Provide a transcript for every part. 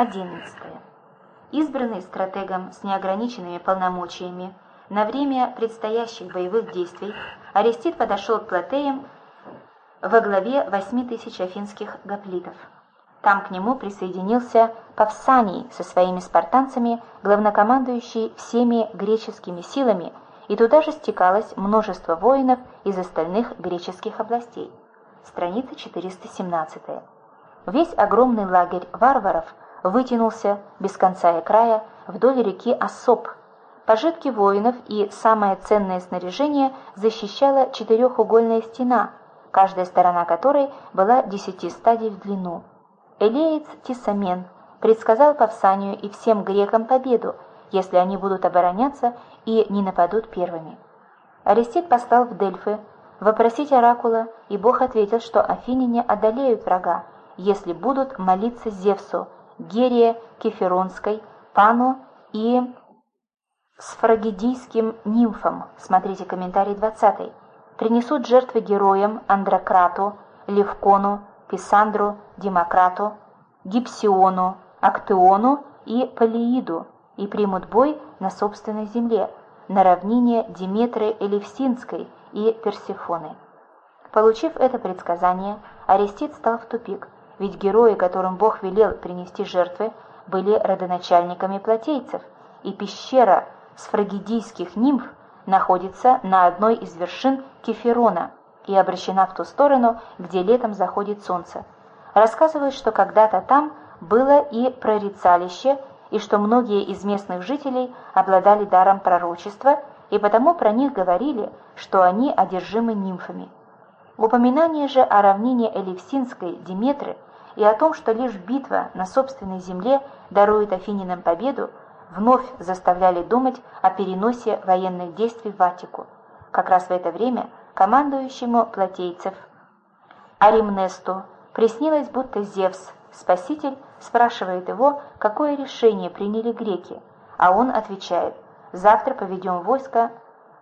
11. Избранный стратегом с неограниченными полномочиями, на время предстоящих боевых действий Арестит подошел к Платеям во главе 8000 афинских гоплитов. Там к нему присоединился Павсаний со своими спартанцами, главнокомандующий всеми греческими силами, и туда же стекалось множество воинов из остальных греческих областей. Страница 417. Весь огромный лагерь варваров вытянулся без конца и края вдоль реки Ассоп. Пожитки воинов и самое ценное снаряжение защищала четырехугольная стена, каждая сторона которой была 10 стадий в длину. Элеец Тисамен предсказал Павсанию и всем грекам победу, если они будут обороняться и не нападут первыми. Арестит послал в Дельфы вопросить оракула, и Бог ответил, что афиняне одолеют врага, если будут молиться Зевсу, Герие Кефиронской, Пану и сфрагидийским нимфам. Смотрите комментарий 20. Принесут жертвы героям Андрократу, Левкону, Писандру, Демократу, Гипсиону, Актеону и Полииду и примут бой на собственной земле, на равнине Диметры Элевсинской и Персефоны. Получив это предсказание, Арестит стал в тупик, ведь герои, которым Бог велел принести жертвы, были родоначальниками платейцев, и пещера сфрагидийских нимф находится на одной из вершин Кефирона и обращена в ту сторону, где летом заходит солнце. Рассказывают, что когда-то там было и прорицалище, и что многие из местных жителей обладали даром пророчества, и потому про них говорили, что они одержимы нимфами. Упоминание же о равнине Элевсинской Диметры и о том, что лишь битва на собственной земле дарует афинянам победу, вновь заставляли думать о переносе военных действий в Аттику. Как раз в это время командующему платейцев Аримнесту приснилось, будто Зевс, спаситель, спрашивает его, какое решение приняли греки, а он отвечает: «Завтра поведем войско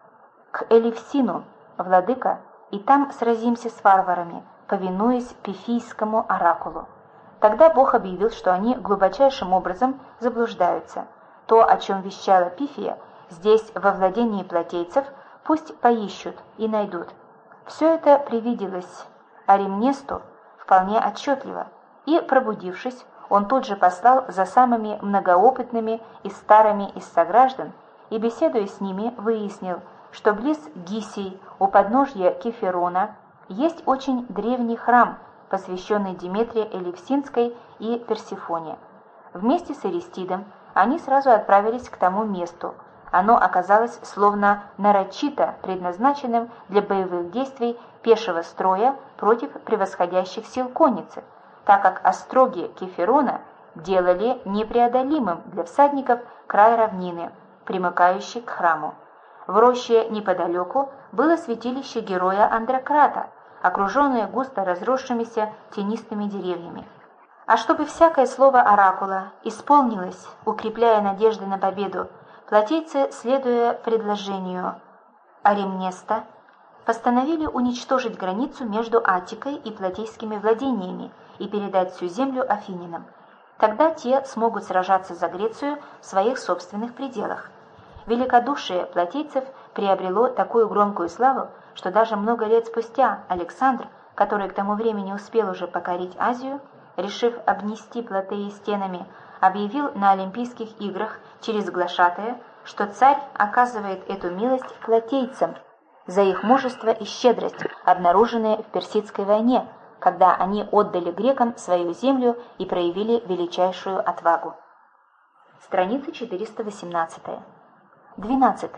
к Элевсину, владыка, и там сразимся с варварами, повинуясь пифийскому оракулу». Тогда Бог объявил, что они глубочайшим образом заблуждаются. То, о чем вещала Пифия, здесь во владении платейцев, пусть поищут и найдут. Все это привиделось Аримнесту вполне отчетливо, и, пробудившись, он тут же послал за самыми многоопытными и старыми из сограждан, и, беседуя с ними, выяснил, что близ Гисий, у подножья Кефирона, есть очень древний храм, посвященный Диметре Элевсинской и Персефоне. Вместе с Аристидом они сразу отправились к тому месту. Оно оказалось словно нарочито предназначенным для боевых действий пешего строя против превосходящих сил конницы, так как остроги Кефирона делали непреодолимым для всадников край равнины, примыкающий к храму. В роще неподалеку было святилище героя Андрократа, окруженное густо разросшимися тенистыми деревьями. А чтобы всякое слово оракула исполнилось, укрепляя надежды на победу, платейцы, следуя предложению Аримнеста, постановили уничтожить границу между Аттикой и платейскими владениями и передать всю землю афинянам. Тогда те смогут сражаться за Грецию в своих собственных пределах. Великодушие платейцев приобрело такую громкую славу, что даже много лет спустя Александр, который к тому времени успел уже покорить Азию, решив обнести Платеи стенами, объявил на Олимпийских играх через глашатая, что царь оказывает эту милость платейцам за их мужество и щедрость, обнаруженные в Персидской войне, когда они отдали грекам свою землю и проявили величайшую отвагу. Страница 418. 12.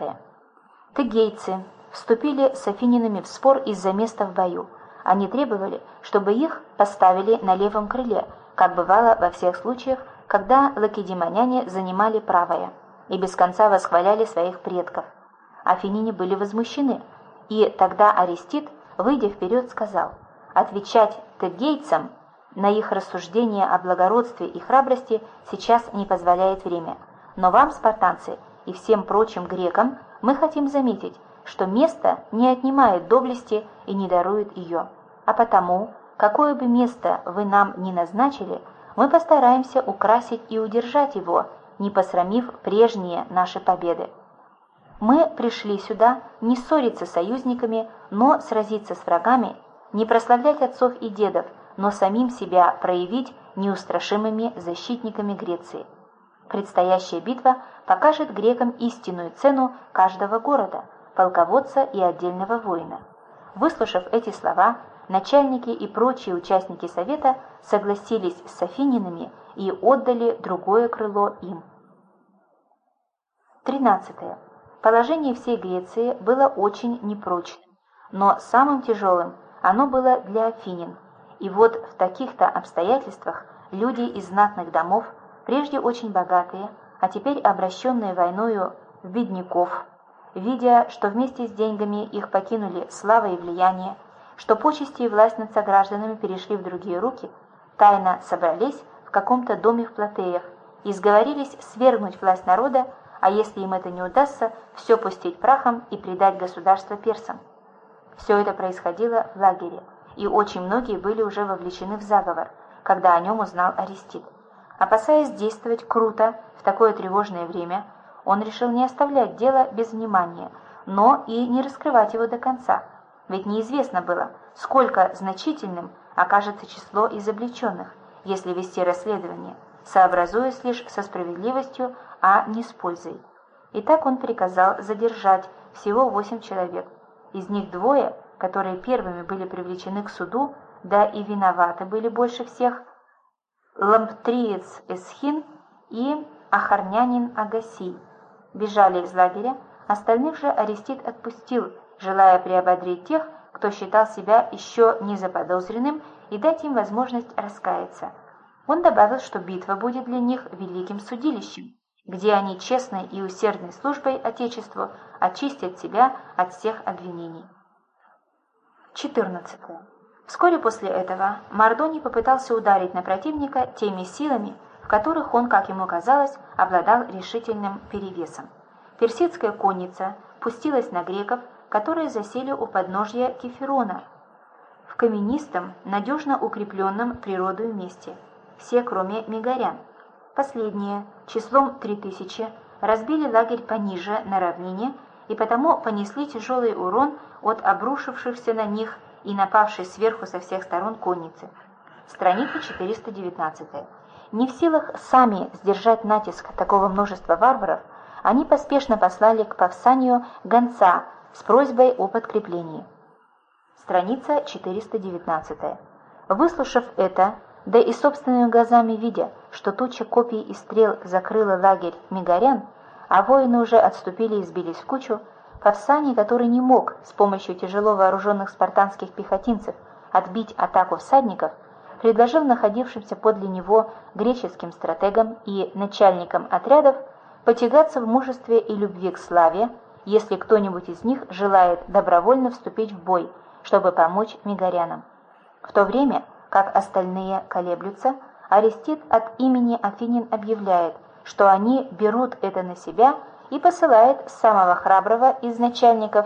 Тегейцы вступили с афинянами в спор из-за места в бою. Они требовали, чтобы их поставили на левом крыле, как бывало во всех случаях, когда лакедемоняне занимали правое, и без конца восхваляли своих предков. Афиняне были возмущены, и тогда Арестит, выйдя вперед, сказал: «Отвечать тегейцам на их рассуждения о благородстве и храбрости сейчас не позволяет время. Но вам, спартанцы, и всем прочим грекам мы хотим заметить, что место не отнимает доблести и не дарует ее. А потому, какое бы место вы нам ни назначили, Мы постараемся украсить и удержать его, не посрамив прежние наши победы. Мы пришли сюда не ссориться с союзниками, но сразиться с врагами, не прославлять отцов и дедов, но самим себя проявить неустрашимыми защитниками Греции. Предстоящая битва покажет грекам истинную цену каждого города, полководца и отдельного воина. Выслушав эти слова, начальники и прочие участники совета согласились с афининами и отдали другое крыло им. 13. Положение всей Греции было очень непрочным, но самым тяжелым оно было для афинин. И вот в таких-то обстоятельствах люди из знатных домов, прежде очень богатые, а теперь обращенные войною в бедняков, видя, что вместе с деньгами их покинули слава и влияние, что почести и власть над согражданами перешли в другие руки, тайно собрались в каком-то доме в Платеях и сговорились свергнуть власть народа, а если им это не удастся, все пустить прахом и предать государство персам. Все это происходило в лагере, и очень многие были уже вовлечены в заговор, когда о нем узнал Арестит. Опасаясь действовать круто в такое тревожное время, он решил не оставлять дело без внимания, но и не раскрывать его до конца, ведь неизвестно было, сколько значительным окажется число изобличенных, если вести расследование, сообразуясь лишь со справедливостью, а не с пользой. Итак, он приказал задержать всего 8 человек. Из них 2, которые первыми были привлечены к суду, да и виноваты были больше всех, Ламптриец Эсхин и Ахарнянин Агасий, бежали из лагеря, остальных же Арестит отпустил, желая приободрить тех, кто считал себя еще не заподозренным, и дать им возможность раскаяться. Он добавил, что битва будет для них великим судилищем, где они честной и усердной службой Отечеству очистят себя от всех обвинений. 14. Вскоре после этого Мардоний попытался ударить на противника теми силами, в которых он, как ему казалось, обладал решительным перевесом. Персидская конница пустилась на греков, которые засели у подножья Кефирона, в каменистом, надежно укрепленном природою месте. Все, кроме мегарян. Последние, числом 3000, разбили лагерь пониже, на равнине, и потому понесли тяжелый урон от обрушившихся на них и напавшей сверху со всех сторон конницы. Страница 419. Не в силах сами сдержать натиск такого множества варваров, они поспешно послали к Павсанию гонца с просьбой о подкреплении. Страница 419. Выслушав это, да и собственными глазами видя, что туча копий и стрел закрыла лагерь мегарян, а воины уже отступили и сбились в кучу, Павсаний, который не мог с помощью тяжело вооруженных спартанских пехотинцев отбить атаку всадников, предложил находившимся подле него греческим стратегам и начальникам отрядов потягаться в мужестве и любви к славе, если кто-нибудь из них желает добровольно вступить в бой, чтобы помочь мегарянам. В то время, как остальные колеблются, Арестит от имени афинин объявляет, что они берут это на себя и посылает самого храброго из начальников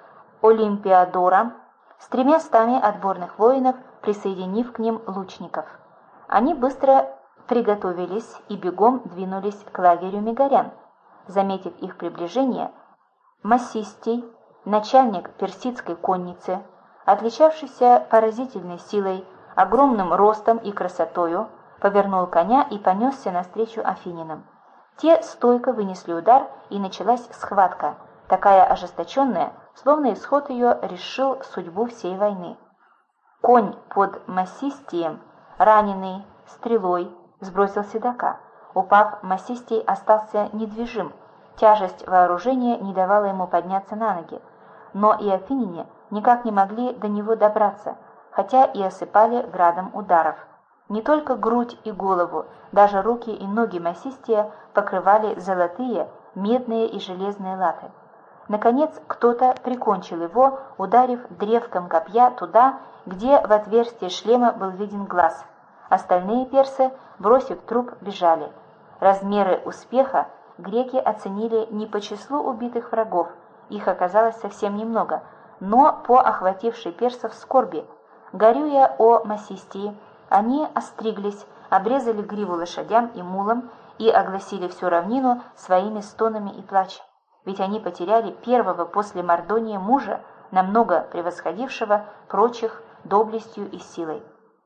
Олимпиадора с 300 отборных воинов, присоединив к ним лучников. Они быстро приготовились и бегом двинулись к лагерю мегарян. Заметив их приближение, Массистий, начальник персидской конницы, отличавшийся поразительной силой, огромным ростом и красотою, повернул коня и понесся навстречу афининам. Те стойко вынесли удар, и началась схватка, такая ожесточенная, словно исход ее решил судьбу всей войны. Конь под Массистием, раненый стрелой, сбросил седока. Упав, Массистий остался недвижим, тяжесть вооружения не давала ему подняться на ноги. Но и афиняне никак не могли до него добраться, хотя и осыпали градом ударов. Не только грудь и голову, даже руки и ноги Массистия покрывали золотые, медные и железные латы. Наконец, кто-то прикончил его, ударив древком копья туда, где в отверстие шлема был виден глаз. Остальные персы, бросив труп, бежали. Размеры успеха греки оценили не по числу убитых врагов, их оказалось совсем немного, но по охватившей персов скорби. Горюя о Массистии, они остриглись, обрезали гриву лошадям и мулам и огласили всю равнину своими стонами и плачем, ведь они потеряли первого после Мардония мужа, намного превосходившего прочих доблестью и силой.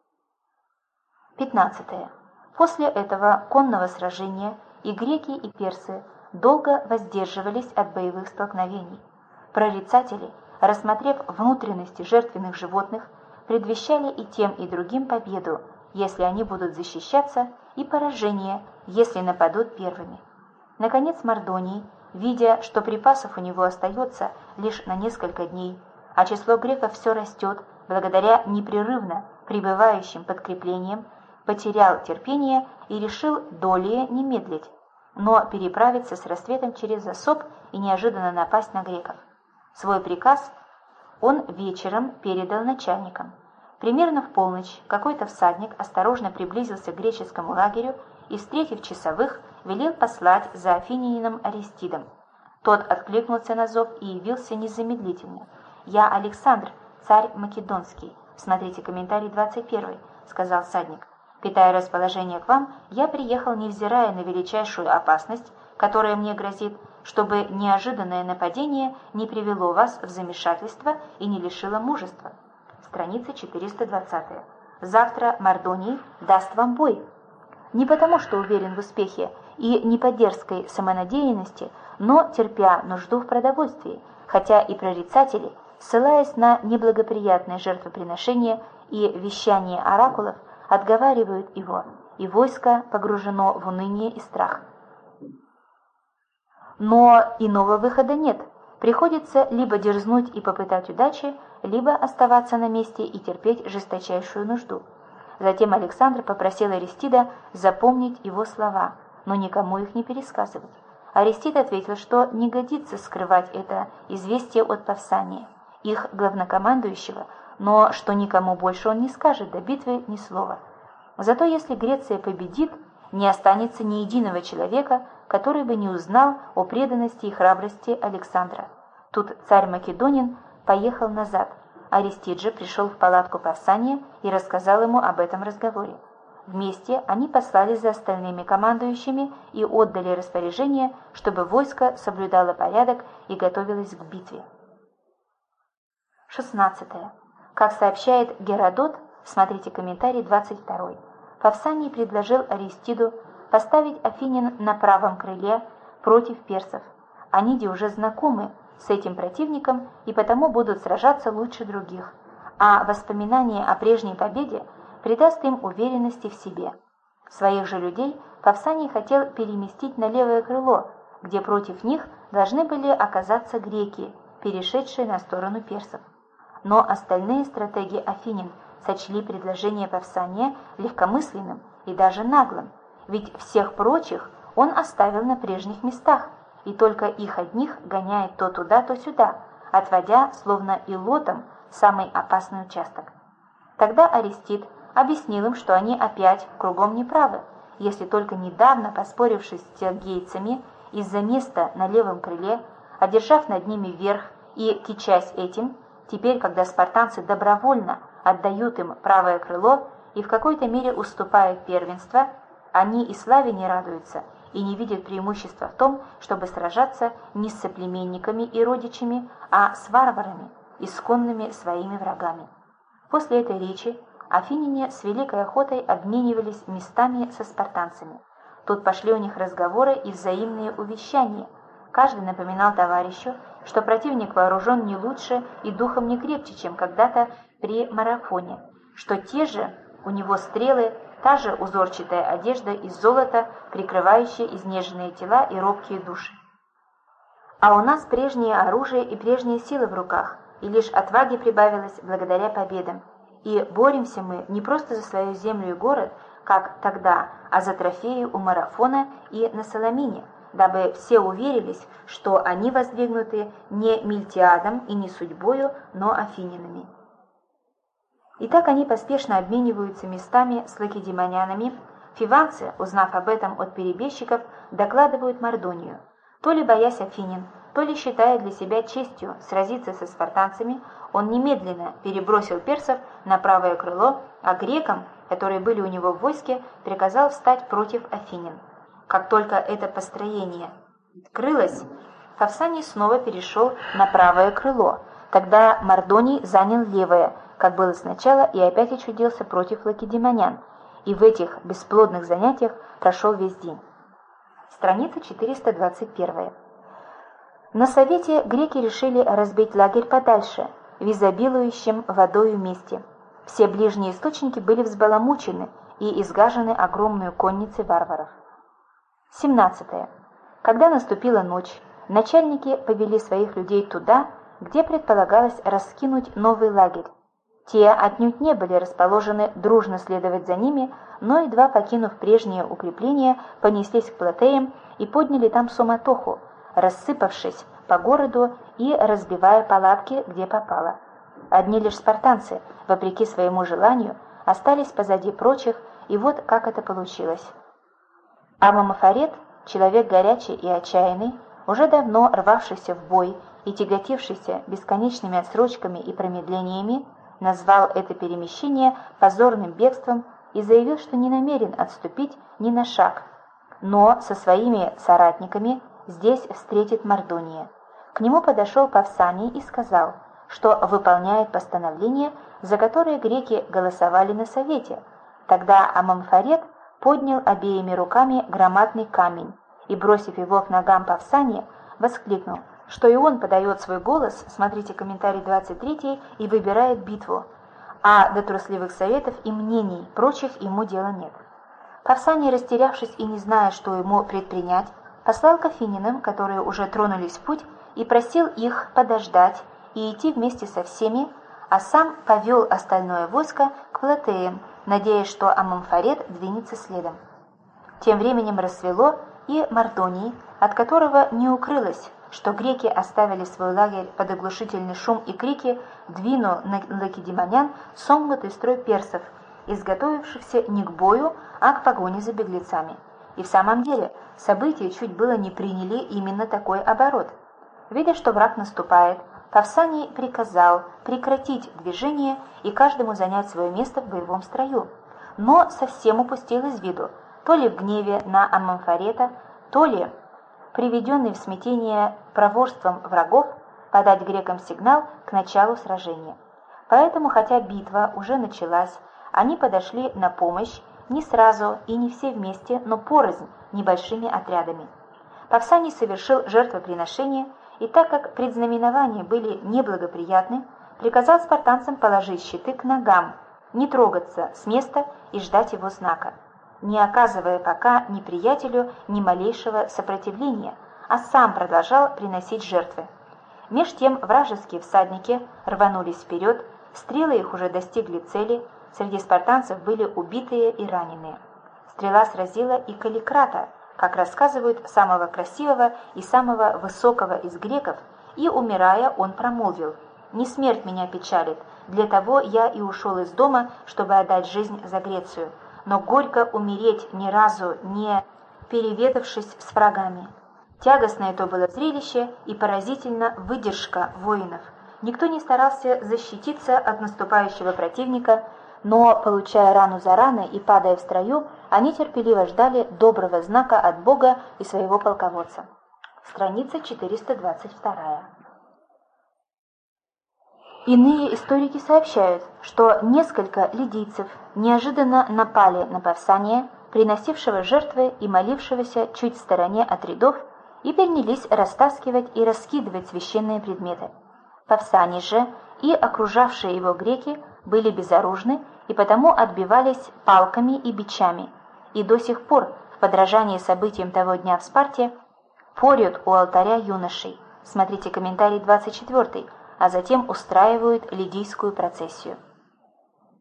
15. После этого конного сражения и греки, и персы долго воздерживались от боевых столкновений. Прорицатели, рассмотрев внутренности жертвенных животных, предвещали и тем, и другим победу, если они будут защищаться, и поражение, если нападут первыми. Наконец Мардоний, видя, что припасов у него остается лишь на несколько дней, а число греков все растет благодаря непрерывно прибывающим подкреплениям, потерял терпение и решил долее не медлить, но переправиться с рассветом через Осоп и неожиданно напасть на греков. Свой приказ он вечером передал начальникам. Примерно в полночь какой-то всадник осторожно приблизился к греческому лагерю и, встретив часовых, велел послать за афинянином Аристидом. Тот откликнулся на зов и явился незамедлительно. «Я Александр, царь Македонский. Смотрите комментарий 21», — сказал всадник. «Питая расположение к вам, я приехал, невзирая на величайшую опасность, которая мне грозит, чтобы неожиданное нападение не привело вас в замешательство и не лишило мужества». Страница 420. «Завтра Мардоний даст вам бой. Не потому, что уверен в успехе, и не по дерзкой самонадеянности, но терпя нужду в продовольствии, хотя и прорицатели, ссылаясь на неблагоприятное жертвоприношение и вещание оракулов, отговаривают его, и войско погружено в уныние и страх. Но иного выхода нет. Приходится либо дерзнуть и попытать удачи, либо оставаться на месте и терпеть жесточайшую нужду. Затем Александр попросил Аристида запомнить его слова, но никому их не пересказывать. Аристид ответил, что не годится скрывать это известие от Павсания, их главнокомандующего, но что никому больше он не скажет до битвы ни слова. Зато если Греция победит, не останется ни единого человека, который бы не узнал о преданности и храбрости Александра. Тут царь Македонин поехал назад. Аристид же пришел в палатку Павсания и рассказал ему об этом разговоре. Вместе они послали за остальными командующими и отдали распоряжение, чтобы войско соблюдало порядок и готовилось к битве. 16. Как сообщает Геродот, смотрите комментарий 22, Павсаний предложил Аристиду поставить афинян на правом крыле против персов. Они уже знакомы с этим противником и потому будут сражаться лучше других, а воспоминание о прежней победе придаст им уверенности в себе. Своих же людей Павсаний хотел переместить на левое крыло, где против них должны были оказаться греки, перешедшие на сторону персов. Но остальные стратеги афинян сочли предложение Павсания легкомысленным и даже наглым, ведь всех прочих он оставил на прежних местах, и только их одних гоняет то туда, то сюда, отводя, словно илотом, самый опасный участок. Тогда Аристид объяснил им, что они опять кругом неправы, если только недавно, поспорившись с тергейцами из-за места на левом крыле, одержав над ними верх и кичась этим, теперь, когда спартанцы добровольно отдают им правое крыло и в какой-то мере уступают первенство, они и славе не радуются и не видят преимущества в том, чтобы сражаться не с соплеменниками и родичами, а с варварами, исконными своими врагами. После этой речи афиняне с великой охотой обменивались местами со спартанцами. Тут пошли у них разговоры и взаимные увещания. Каждый напоминал товарищу, что противник вооружен не лучше и духом не крепче, чем когда-то при марафоне, что те же у него стрелы, та же узорчатая одежда из золота, прикрывающая изнеженные тела и робкие души. А у нас прежнее оружие и прежние силы в руках, и лишь отваги прибавилось благодаря победам. И боремся мы не просто за свою землю и город, как тогда, а за трофеи у марафона и на Саламине, дабы все уверились, что они воздвигнуты не Мильтиадом и не судьбою, но афинянами. Итак, они поспешно обмениваются местами с лакедемонянами. Фиванцы, узнав об этом от перебежчиков, докладывают Мардонию. То ли боясь афинян, то ли считая для себя честью сразиться со спартанцами, он немедленно перебросил персов на правое крыло, а грекам, которые были у него в войске, приказал встать против афинян. Как только это построение открылось, Павсаний снова перешел на правое крыло. Тогда Мардоний занял левое, как было сначала, и опять очутился против лакедемонян, и в этих бесплодных занятиях прошел весь день. Страница 421. На совете греки решили разбить лагерь подальше, в изобилующем водою месте. Все ближние источники были взбаламучены и изгажены огромной конницей варваров. 17. Когда наступила ночь, начальники повели своих людей туда, где предполагалось раскинуть новый лагерь. Те отнюдь не были расположены дружно следовать за ними, но, едва покинув прежние укрепления, понеслись к Платеям и подняли там суматоху, рассыпавшись по городу и разбивая палатки, где попало. Одни лишь спартанцы, вопреки своему желанию, остались позади прочих, и вот как это получилось. Амамофарет, человек горячий и отчаянный, уже давно рвавшийся в бой и тяготившийся бесконечными отсрочками и промедлениями, назвал это перемещение позорным бегством и заявил, что не намерен отступить ни на шаг, но со своими соратниками здесь встретит Мардония. К нему подошел Павсаний и сказал, что выполняет постановление, за которое греки голосовали на совете. Тогда Амамфарет поднял обеими руками громадный камень и, бросив его к ногам Павсания, воскликнул, что и он подает свой голос, смотрите комментарий 23, и выбирает битву, а до трусливых советов и мнений прочих ему дела нет. Павсаний, растерявшись и не зная, что ему предпринять, послал к афинянам, которые уже тронулись в путь, и просил их подождать и идти вместе со всеми, а сам повел остальное войско к Платеям, надеясь, что Амамфарет двинется следом. Тем временем рассвело, и Мардоний, от которого не укрылось, что греки оставили свой лагерь под оглушительный шум и крики, двинул на лакедемонян сомкнутый строй персов, изготовившихся не к бою, а к погоне за беглецами. И в самом деле события чуть было не приняли именно такой оборот. Видя, что враг наступает, Павсаний приказал прекратить движение и каждому занять свое место в боевом строю, но совсем упустил из виду, то ли в гневе на Амамфарета, то ли приведенный в смятение проворством врагов, подать грекам сигнал к началу сражения. Поэтому, хотя битва уже началась, они подошли на помощь не сразу и не все вместе, но порознь, небольшими отрядами. Павсаний совершил жертвоприношение, и так как предзнаменования были неблагоприятны, приказал спартанцам положить щиты к ногам, не трогаться с места и ждать его знака, не оказывая пока неприятелю ни малейшего сопротивления, а сам продолжал приносить жертвы. Меж тем вражеские всадники рванулись вперед, стрелы их уже достигли цели, среди спартанцев были убитые и раненые. Стрела сразила и Каликрата, как рассказывают, самого красивого и самого высокого из греков, и, умирая, он промолвил: «Не смерть меня печалит, для того я и ушел из дома, чтобы отдать жизнь за Грецию, но горько умереть, ни разу не переведавшись с врагами». Тягостное то было зрелище и поразительна выдержка воинов. Никто не старался защититься от наступающего противника, но, получая рану за раной и падая в строю, они терпеливо ждали доброго знака от Бога и своего полководца. Страница 422. Иные историки сообщают, что несколько лидийцев неожиданно напали на Павсания, приносившего жертвы и молившегося чуть в стороне от рядов, и принялись растаскивать и раскидывать священные предметы. Павсаний же и окружавшие его греки были безоружны и потому отбивались палками и бичами, и до сих пор, в подражании событиям того дня в Спарте, порют у алтаря юношей, смотрите комментарий 24, а затем устраивают лидийскую процессию.